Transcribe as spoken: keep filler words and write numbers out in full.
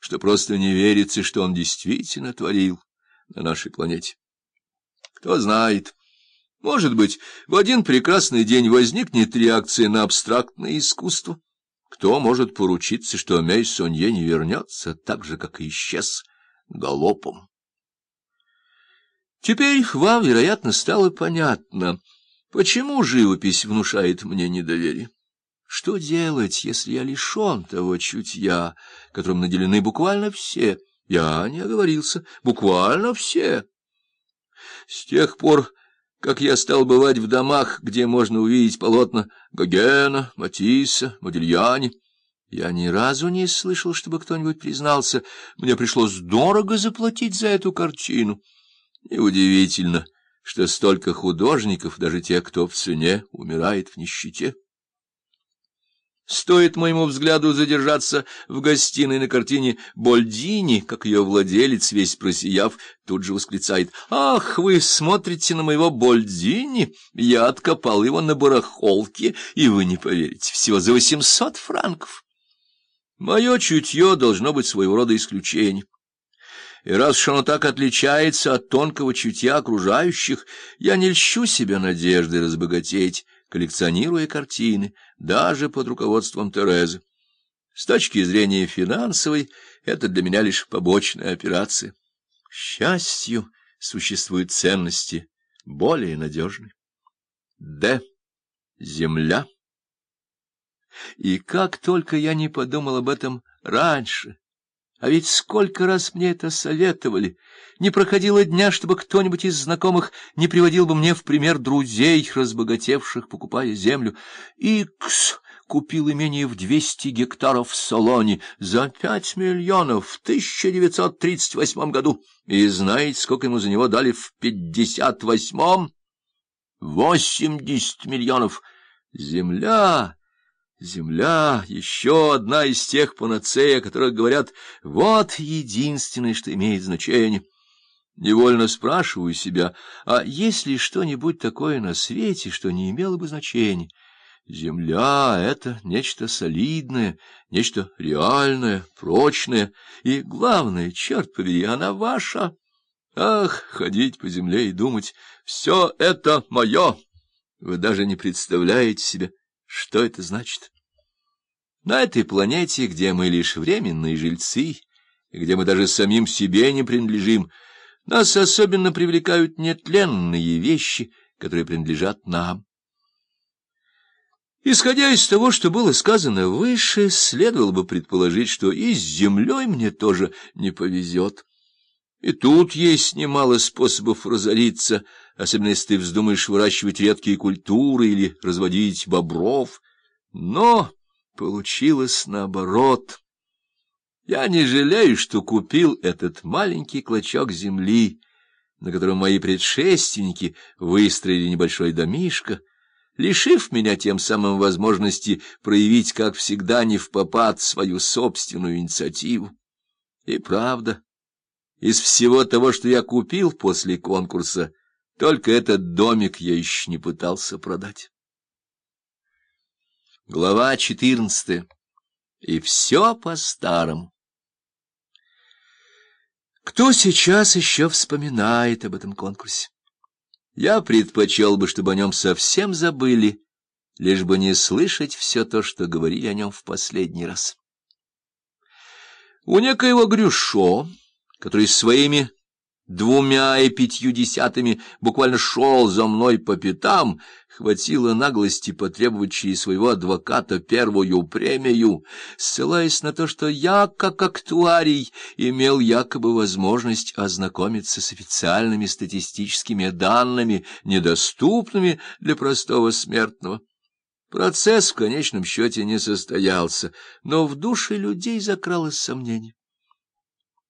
что просто не верится, что он действительно творил на нашей планете. Кто знает, может быть, в один прекрасный день возникнет реакция на абстрактное искусство. Кто может поручиться, что Мейссонье не вернется так же, как и исчез галопом? Теперь вам, вероятно, стало понятно, почему живопись внушает мне недоверие. Что делать, если я лишен того чутья, которым наделены буквально все? Я не оговорился, буквально все. С тех пор, как я стал бывать в домах, где можно увидеть полотна Гогена, Матисса, Модильяни, я ни разу не слышал, чтобы кто-нибудь признался, мне пришлось дорого заплатить за эту картину. Неудивительно, что столько художников, даже те, кто в цене, умирает в нищете. Стоит моему взгляду задержаться в гостиной на картине Больдини, как ее владелец, весь просияв, тут же восклицает: «Ах, вы смотрите на моего Больдини? Я откопал его на барахолке, и вы не поверите, всего за восемьсот франков». Мое чутье должно быть своего рода исключением. И раз уж оно так отличается от тонкого чутья окружающих, я не льщу себя надеждой разбогатеть, коллекционируя картины, даже под руководством Терезы. С точки зрения финансовой, это для меня лишь побочная операция. К счастью, существуют ценности более надежные. Д. Земля. И как только я не подумал об этом раньше! А ведь сколько раз мне это советовали! Не проходило дня, чтобы кто-нибудь из знакомых не приводил бы мне в пример друзей, разбогатевших, покупая землю. Икс купил имение в двести гектаров в Солоне за пять миллионов в тысяча девятьсот тридцать восьмом году. И знаете, сколько ему за него дали в пятьдесят восьмом? восемьдесят миллионов. Земля... Земля — еще одна из тех панацея, о которых говорят, вот единственное, что имеет значение. Невольно спрашиваю себя, а есть ли что-нибудь такое на свете, что не имело бы значения? Земля — это нечто солидное, нечто реальное, прочное, и, главное, черт побери, она ваша. Ах, ходить по земле и думать, все это мое! Вы даже не представляете себе, что это значит? На этой планете, где мы лишь временные жильцы, и где мы даже самим себе не принадлежим, нас особенно привлекают нетленные вещи, которые принадлежат нам. Исходя из того, что было сказано выше, следовало бы предположить, что и с землей мне тоже не повезет. И тут есть немало способов разориться, особенно если ты вздумаешь выращивать редкие культуры или разводить бобров. Но получилось наоборот. Я не жалею, что купил этот маленький клочок земли, на котором мои предшественники выстроили небольшой домишко, лишив меня тем самым возможности проявить, как всегда, невпопад свою собственную инициативу. И правда, из всего того, что я купил после конкурса, только этот домик я еще не пытался продать. Глава четырнадцатая. И все по-старому. Кто сейчас еще вспоминает об этом конкурсе? Я предпочел бы, чтобы о нем совсем забыли, лишь бы не слышать все то, что говорили о нем в последний раз. У некоего Грюшо, который своими двумя и пятью десятыми буквально шел за мной по пятам, хватило наглости потребовать через своего адвоката первую премию, ссылаясь на то, что я, как актуарий, имел якобы возможность ознакомиться с официальными статистическими данными, недоступными для простого смертного. Процесс в конечном счете не состоялся, но в душе людей закралось сомнение.